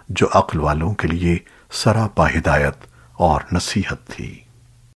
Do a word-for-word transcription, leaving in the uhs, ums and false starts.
जो अक्ल वालों के लिए सरापा हिदायत और नसीहत थी।